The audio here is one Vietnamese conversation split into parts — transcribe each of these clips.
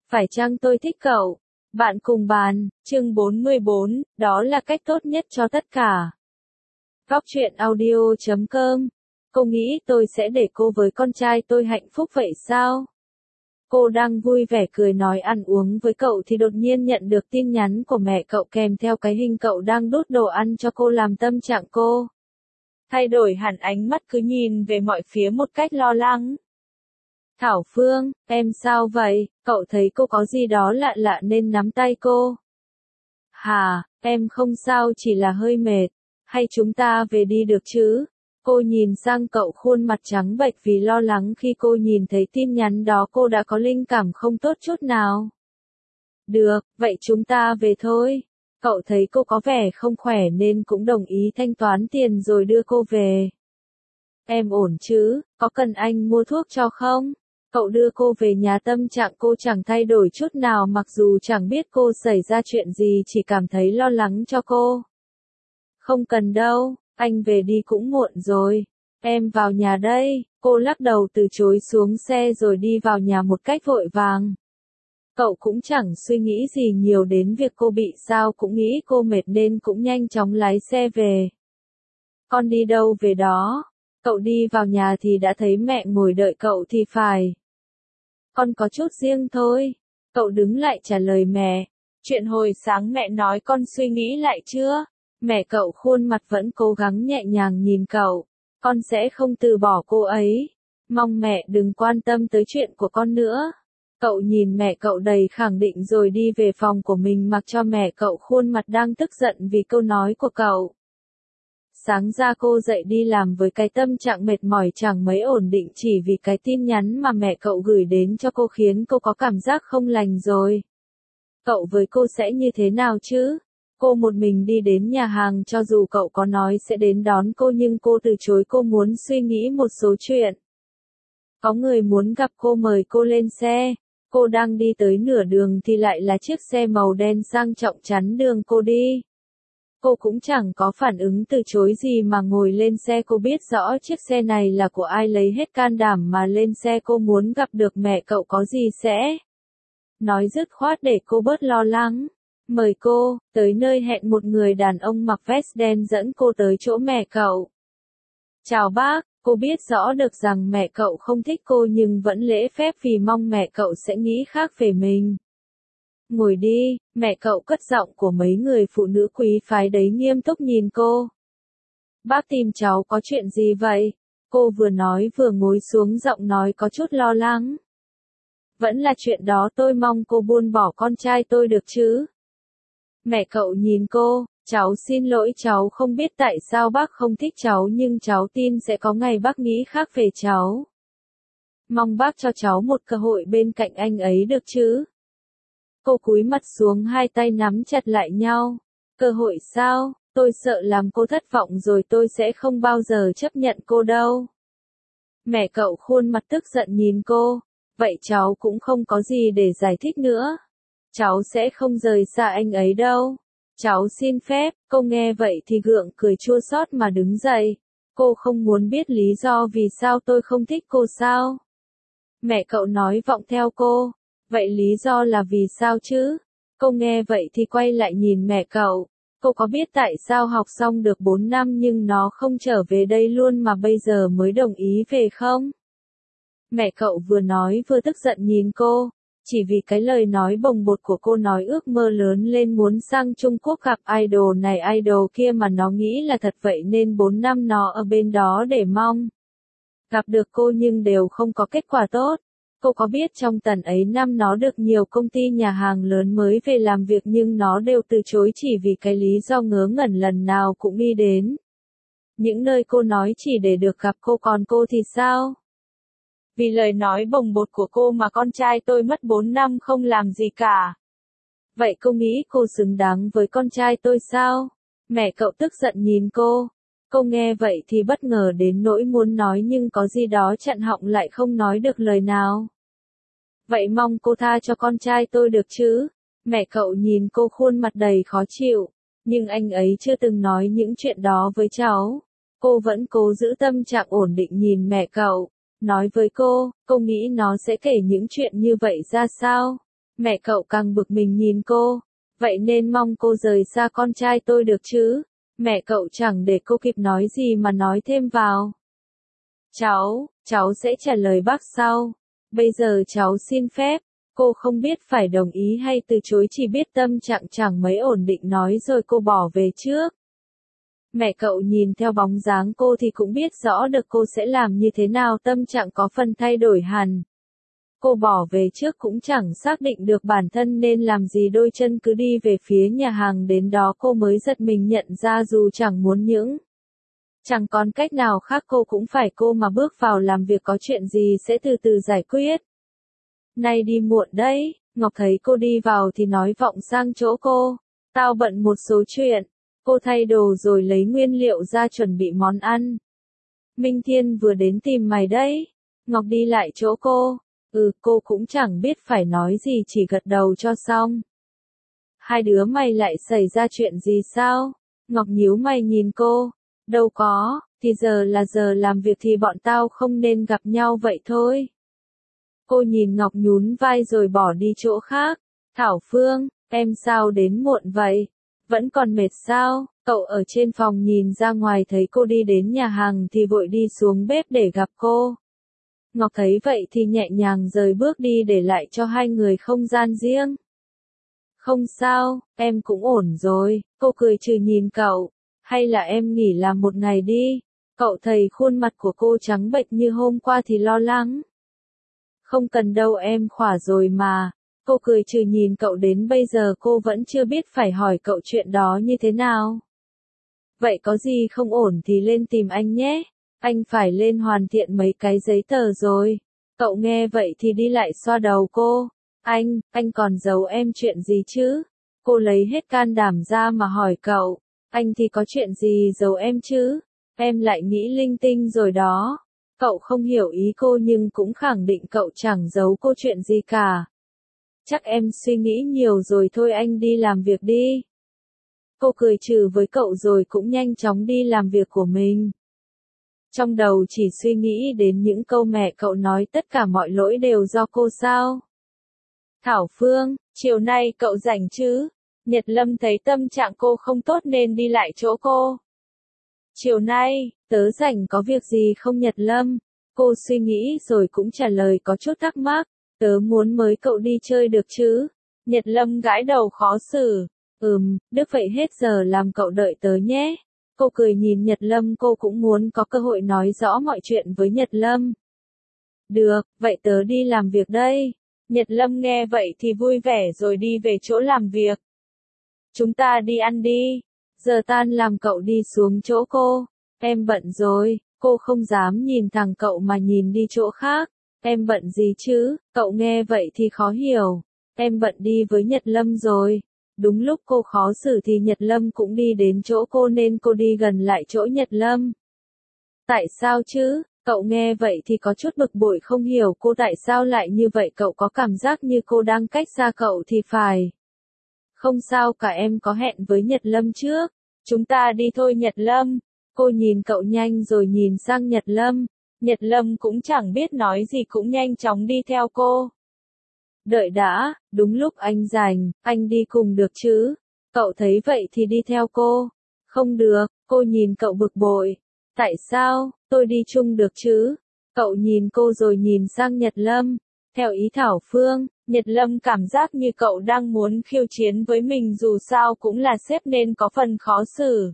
Phải chăng tôi thích cậu? Bạn cùng bàn, chương 44, đó là cách tốt nhất cho tất cả. Góc truyện audio.com. Cô nghĩ tôi sẽ để cô với con trai tôi hạnh phúc vậy sao? Cô đang vui vẻ cười nói ăn uống với cậu thì đột nhiên nhận được tin nhắn của mẹ cậu kèm theo cái hình cậu đang đút đồ ăn cho cô làm tâm trạng cô thay đổi hẳn, ánh mắt cứ nhìn về mọi phía một cách lo lắng. Thảo Phương, em sao vậy? Cậu thấy cô có gì đó lạ lạ nên nắm tay cô. Hà, em không sao, chỉ là hơi mệt. Hay chúng ta về đi được chứ? Cô nhìn sang cậu, khuôn mặt trắng bệch vì lo lắng. Khi cô nhìn thấy tin nhắn đó cô đã có linh cảm không tốt chút nào. Được, vậy chúng ta về thôi. Cậu thấy cô có vẻ không khỏe nên cũng đồng ý thanh toán tiền rồi đưa cô về. Em ổn chứ, có cần anh mua thuốc cho không? Cậu đưa cô về nhà, tâm trạng cô chẳng thay đổi chút nào mặc dù chẳng biết cô xảy ra chuyện gì, chỉ cảm thấy lo lắng cho cô. Không cần đâu, anh về đi cũng muộn rồi. Em vào nhà đây, cô lắc đầu từ chối, xuống xe rồi đi vào nhà một cách vội vàng. Cậu cũng chẳng suy nghĩ gì nhiều đến việc cô bị sao, cũng nghĩ cô mệt nên cũng nhanh chóng lái xe về. Con đi đâu về đó? Cậu đi vào nhà thì đã thấy mẹ ngồi đợi cậu thì phải. Con có chút riêng thôi. Cậu đứng lại trả lời mẹ. Chuyện hồi sáng mẹ nói con suy nghĩ lại chưa? Mẹ cậu khuôn mặt vẫn cố gắng nhẹ nhàng nhìn cậu. Con sẽ không từ bỏ cô ấy. Mong mẹ đừng quan tâm tới chuyện của con nữa. Cậu nhìn mẹ cậu đầy khẳng định rồi đi về phòng của mình, mặc cho mẹ cậu khuôn mặt đang tức giận vì câu nói của cậu. Sáng ra cô dậy đi làm với cái tâm trạng mệt mỏi chẳng mấy ổn định, chỉ vì cái tin nhắn mà mẹ cậu gửi đến cho cô khiến cô có cảm giác không lành rồi. Cậu với cô sẽ như thế nào chứ? Cô một mình đi đến nhà hàng, cho dù cậu có nói sẽ đến đón cô nhưng cô từ chối, cô muốn suy nghĩ một số chuyện. Có người muốn gặp cô mời cô lên xe. Cô đang đi tới nửa đường thì lại là chiếc xe màu đen sang trọng chắn đường cô đi. Cô cũng chẳng có phản ứng từ chối gì mà ngồi lên xe. Cô biết rõ chiếc xe này là của ai, lấy hết can đảm mà lên xe. Cô muốn gặp được mẹ cậu, có gì sẽ nói dứt khoát để cô bớt lo lắng. Mời cô tới nơi hẹn, một người đàn ông mặc vest đen dẫn cô tới chỗ mẹ cậu. Chào bác. Cô biết rõ được rằng mẹ cậu không thích cô nhưng vẫn lễ phép vì mong mẹ cậu sẽ nghĩ khác về mình. Ngồi đi, mẹ cậu cất giọng của mấy người phụ nữ quý phái đấy nghiêm túc nhìn cô. Bác tìm cháu có chuyện gì vậy? Cô vừa nói vừa ngồi xuống, giọng nói có chút lo lắng. Vẫn là chuyện đó, tôi mong cô buông bỏ con trai tôi được chứ? Mẹ cậu nhìn cô. Cháu xin lỗi, cháu không biết tại sao bác không thích cháu nhưng cháu tin sẽ có ngày bác nghĩ khác về cháu. Mong bác cho cháu một cơ hội bên cạnh anh ấy được chứ? Cô cúi mặt xuống, hai tay nắm chặt lại nhau. Cơ hội sao? Tôi sợ làm cô thất vọng rồi, tôi sẽ không bao giờ chấp nhận cô đâu. Mẹ cậu khuôn mặt tức giận nhìn cô. Vậy cháu cũng không có gì để giải thích nữa. Cháu sẽ không rời xa anh ấy đâu. Cháu xin phép. Cô nghe vậy thì gượng cười chua xót mà đứng dậy. Cô không muốn biết lý do vì sao tôi không thích cô sao? Mẹ cậu nói vọng theo cô. Vậy lý do là vì sao chứ? Cô nghe vậy thì quay lại nhìn mẹ cậu. Cô có biết tại sao học xong được 4 năm nhưng nó không trở về đây luôn mà bây giờ mới đồng ý về không? Mẹ cậu vừa nói vừa tức giận nhìn cô. Chỉ vì cái lời nói bồng bột của cô, nói ước mơ lớn lên muốn sang Trung Quốc gặp idol này idol kia mà nó nghĩ là thật vậy nên 4 năm nó ở bên đó để mong gặp được cô nhưng đều không có kết quả tốt. Cô có biết trong tận ấy năm nó được nhiều công ty nhà hàng lớn mới về làm việc nhưng nó đều từ chối chỉ vì cái lý do ngớ ngẩn, lần nào cũng đi đến những nơi cô nói chỉ để được gặp cô, còn cô thì sao? Vì lời nói bồng bột của cô mà con trai tôi mất 4 năm không làm gì cả. Vậy cô nghĩ cô xứng đáng với con trai tôi sao? Mẹ cậu tức giận nhìn cô. Cô nghe vậy thì bất ngờ đến nỗi muốn nói nhưng có gì đó chặn họng lại không nói được lời nào. Vậy mong cô tha cho con trai tôi được chứ? Mẹ cậu nhìn cô khuôn mặt đầy khó chịu. Nhưng anh ấy chưa từng nói những chuyện đó với cháu. Cô vẫn cố giữ tâm trạng ổn định nhìn mẹ cậu. Nói với cô nghĩ nó sẽ kể những chuyện như vậy ra sao? Mẹ cậu càng bực mình nhìn cô. Vậy nên mong cô rời xa con trai tôi được chứ. Mẹ cậu chẳng để cô kịp nói gì mà nói thêm vào. Cháu sẽ trả lời bác sau. Bây giờ cháu xin phép. Cô không biết phải đồng ý hay từ chối, chỉ biết tâm trạng chẳng mấy ổn định nói rồi cô bỏ về trước. Mẹ cậu nhìn theo bóng dáng cô thì cũng biết rõ được cô sẽ làm như thế nào, tâm trạng có phần thay đổi hẳn. Cô bỏ về trước cũng chẳng xác định được bản thân nên làm gì, đôi chân cứ đi về phía nhà hàng, đến đó cô mới giật mình nhận ra dù chẳng muốn những. Chẳng còn cách nào khác, cô cũng phải cô mà bước vào làm việc, có chuyện gì sẽ từ từ giải quyết. Nay đi muộn đấy, Ngọc thấy cô đi vào thì nói vọng sang chỗ cô. Tao bận một số chuyện. Cô thay đồ rồi lấy nguyên liệu ra chuẩn bị món ăn. Minh Thiên vừa đến tìm mày đấy. Ngọc đi lại chỗ cô. Cô cũng chẳng biết phải nói gì, chỉ gật đầu cho xong. Hai đứa mày lại xảy ra chuyện gì sao? Ngọc nhíu mày nhìn cô. Đâu có, thì giờ là giờ làm việc thì bọn tao không nên gặp nhau vậy thôi. Cô nhìn Ngọc nhún vai rồi bỏ đi chỗ khác. Thảo Phương, em sao đến muộn vậy? Vẫn còn mệt sao? Cậu ở trên phòng nhìn ra ngoài thấy cô đi đến nhà hàng thì vội đi xuống bếp để gặp cô. Ngọc thấy vậy thì nhẹ nhàng rời bước đi để lại cho hai người không gian riêng. Không sao, em cũng ổn rồi, cô cười trừ nhìn cậu. Hay là em nghỉ làm một ngày đi? Cậu thấy khuôn mặt của cô trắng bệch như hôm qua thì lo lắng. Không cần đâu, em khỏe rồi mà. Cô cười trừ nhìn cậu, đến bây giờ cô vẫn chưa biết phải hỏi cậu chuyện đó như thế nào. Vậy có gì không ổn thì lên tìm anh nhé. Anh phải lên hoàn thiện mấy cái giấy tờ rồi. Cậu nghe vậy thì đi lại xoa đầu cô. Anh còn giấu em chuyện gì chứ? Cô lấy hết can đảm ra mà hỏi cậu. Anh thì có chuyện gì giấu em chứ? Em lại nghĩ linh tinh rồi đó. Cậu không hiểu ý cô nhưng cũng khẳng định cậu chẳng giấu cô chuyện gì cả. Chắc em suy nghĩ nhiều rồi thôi, anh đi làm việc đi. Cô cười trừ với cậu rồi cũng nhanh chóng đi làm việc của mình. Trong đầu chỉ suy nghĩ đến những câu mẹ cậu nói tất cả mọi lỗi đều do cô sao. Thảo Phương, chiều nay cậu rảnh chứ? Nhật Lâm thấy tâm trạng cô không tốt nên đi lại chỗ cô. Chiều nay, tớ rảnh, có việc gì không Nhật Lâm? Cô suy nghĩ rồi cũng trả lời có chút thắc mắc. Tớ muốn mời cậu đi chơi được chứ? Nhật Lâm gãi đầu khó xử. Được vậy hết giờ làm cậu đợi tớ nhé. Cô cười nhìn Nhật Lâm, cô cũng muốn có cơ hội nói rõ mọi chuyện với Nhật Lâm. Được, vậy tớ đi làm việc đây. Nhật Lâm nghe vậy thì vui vẻ rồi đi về chỗ làm việc. Chúng ta đi ăn đi. Giờ tan làm cậu đi xuống chỗ cô. Em bận rồi, cô không dám nhìn thẳng cậu mà nhìn đi chỗ khác. Em bận gì chứ? Cậu nghe vậy thì khó hiểu. Em bận đi với Nhật Lâm rồi. Đúng lúc cô khó xử thì Nhật Lâm cũng đi đến chỗ cô nên cô đi gần lại chỗ Nhật Lâm. Tại sao chứ? Cậu nghe vậy thì có chút bực bội, không hiểu cô tại sao lại như vậy, cậu có cảm giác như cô đang cách xa cậu thì phải. Không sao cả, em có hẹn với Nhật Lâm trước. Chúng ta đi thôi Nhật Lâm. Cô nhìn cậu nhanh rồi nhìn sang Nhật Lâm. Nhật Lâm cũng chẳng biết nói gì cũng nhanh chóng đi theo cô. Đợi đã, đúng lúc anh rảnh, anh đi cùng được chứ? Cậu thấy vậy thì đi theo cô. Không được, cô nhìn cậu bực bội. Tại sao, tôi đi chung được chứ? Cậu nhìn cô rồi nhìn sang Nhật Lâm. Theo ý Thảo Phương, Nhật Lâm cảm giác như cậu đang muốn khiêu chiến với mình, dù sao cũng là sếp nên có phần khó xử.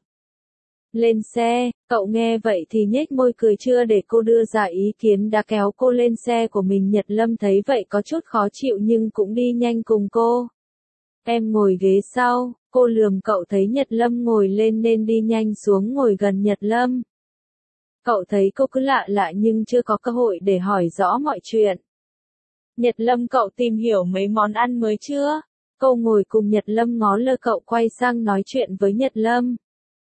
Lên xe, cậu nghe vậy thì nhếch môi cười, chưa để cô đưa ra ý kiến đã kéo cô lên xe của mình. Nhật Lâm thấy vậy có chút khó chịu nhưng cũng đi nhanh cùng cô. Em ngồi ghế sau, cô lườm cậu thấy Nhật Lâm ngồi lên nên đi nhanh xuống ngồi gần Nhật Lâm. Cậu thấy cô cứ lạ lạ nhưng chưa có cơ hội để hỏi rõ mọi chuyện. Nhật Lâm, cậu tìm hiểu mấy món ăn mới chưa? Cô ngồi cùng Nhật Lâm ngó lơ cậu quay sang nói chuyện với Nhật Lâm.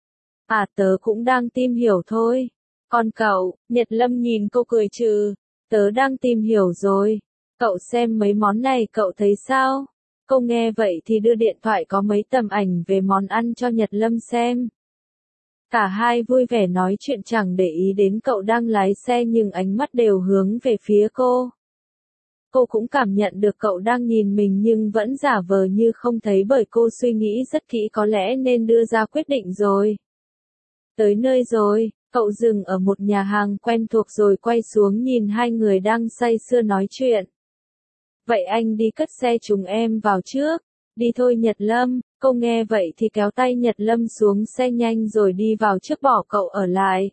Tớ cũng đang tìm hiểu thôi. Còn cậu? Nhật Lâm nhìn cô cười trừ. Tớ đang tìm hiểu rồi. Cậu xem mấy món này cậu thấy sao? Cô nghe vậy thì đưa điện thoại có mấy tấm ảnh về món ăn cho Nhật Lâm xem. Cả hai vui vẻ nói chuyện chẳng để ý đến cậu đang lái xe nhưng ánh mắt đều hướng về phía cô. Cô cũng cảm nhận được cậu đang nhìn mình nhưng vẫn giả vờ như không thấy bởi cô suy nghĩ rất kỹ có lẽ nên đưa ra quyết định rồi. Tới nơi rồi, cậu dừng ở một nhà hàng quen thuộc rồi quay xuống nhìn hai người đang say sưa nói chuyện. Vậy anh đi cất xe chúng em vào trước. Đi thôi Nhật Lâm, cô nghe vậy thì kéo tay Nhật Lâm xuống xe nhanh rồi đi vào trước bỏ cậu ở lại.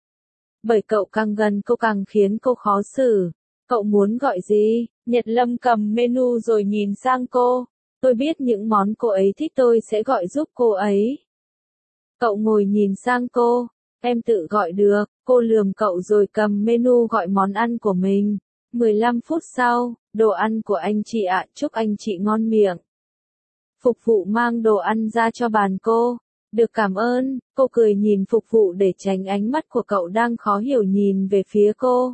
Bởi cậu càng gần cô càng khiến cô khó xử. Cậu muốn gọi gì? Nhật Lâm cầm menu rồi nhìn sang cô. Tôi biết những món cô ấy thích tôi sẽ gọi giúp cô ấy. Cậu ngồi nhìn sang cô. Em tự gọi được. Cô lườm cậu rồi cầm menu gọi món ăn của mình. 15 phút sau, đồ ăn của anh chị ạ, chúc anh chị ngon miệng. Phục vụ mang đồ ăn ra cho bàn cô. Được cảm ơn, cô cười nhìn phục vụ để tránh ánh mắt của cậu đang khó hiểu nhìn về phía cô.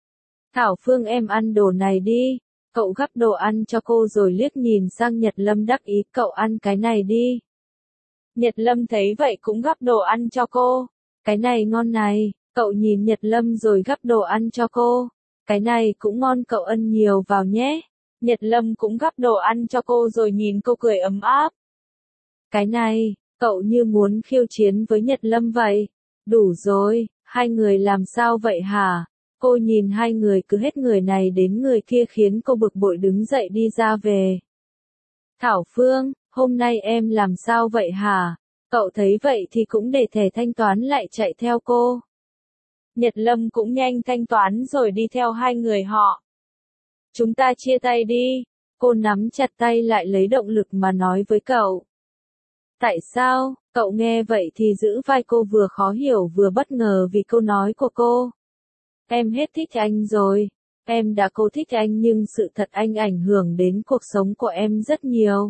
Thảo Phương em ăn đồ này đi. Cậu gắp đồ ăn cho cô rồi liếc nhìn sang Nhật Lâm đắc ý cậu ăn cái này đi. Nhật Lâm thấy vậy cũng gắp đồ ăn cho cô. Cái này ngon này, cậu nhìn Nhật Lâm rồi gắp đồ ăn cho cô. Cái này cũng ngon cậu ăn nhiều vào nhé. Nhật Lâm cũng gắp đồ ăn cho cô rồi nhìn cô cười ấm áp. Cái này, cậu như muốn khiêu chiến với Nhật Lâm vậy. Đủ rồi, hai người làm sao vậy hả? Cô nhìn hai người cứ hết người này đến người kia khiến cô bực bội đứng dậy đi ra về. Thảo Phương, hôm nay em làm sao vậy hả? Cậu thấy vậy thì cũng để thẻ thanh toán lại chạy theo cô. Nhật Lâm cũng nhanh thanh toán rồi đi theo hai người họ. Chúng ta chia tay đi. Cô nắm chặt tay lại lấy động lực mà nói với cậu. Tại sao? Cậu nghe vậy thì giữ vai cô vừa khó hiểu vừa bất ngờ vì câu nói của cô. Em hết thích anh rồi. Em đã cố thích anh nhưng sự thật anh ảnh hưởng đến cuộc sống của em rất nhiều.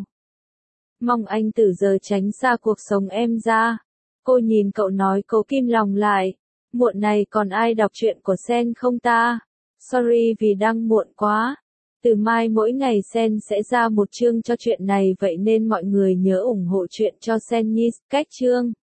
Mong anh từ giờ tránh xa cuộc sống em ra. Cô nhìn cậu nói cố kim lòng lại. Muộn này còn ai đọc truyện của Sen không ta? Sorry vì đang muộn quá. Từ mai mỗi ngày Sen sẽ ra một chương cho chuyện này vậy nên mọi người nhớ ủng hộ truyện cho Sen nhé. Cách chương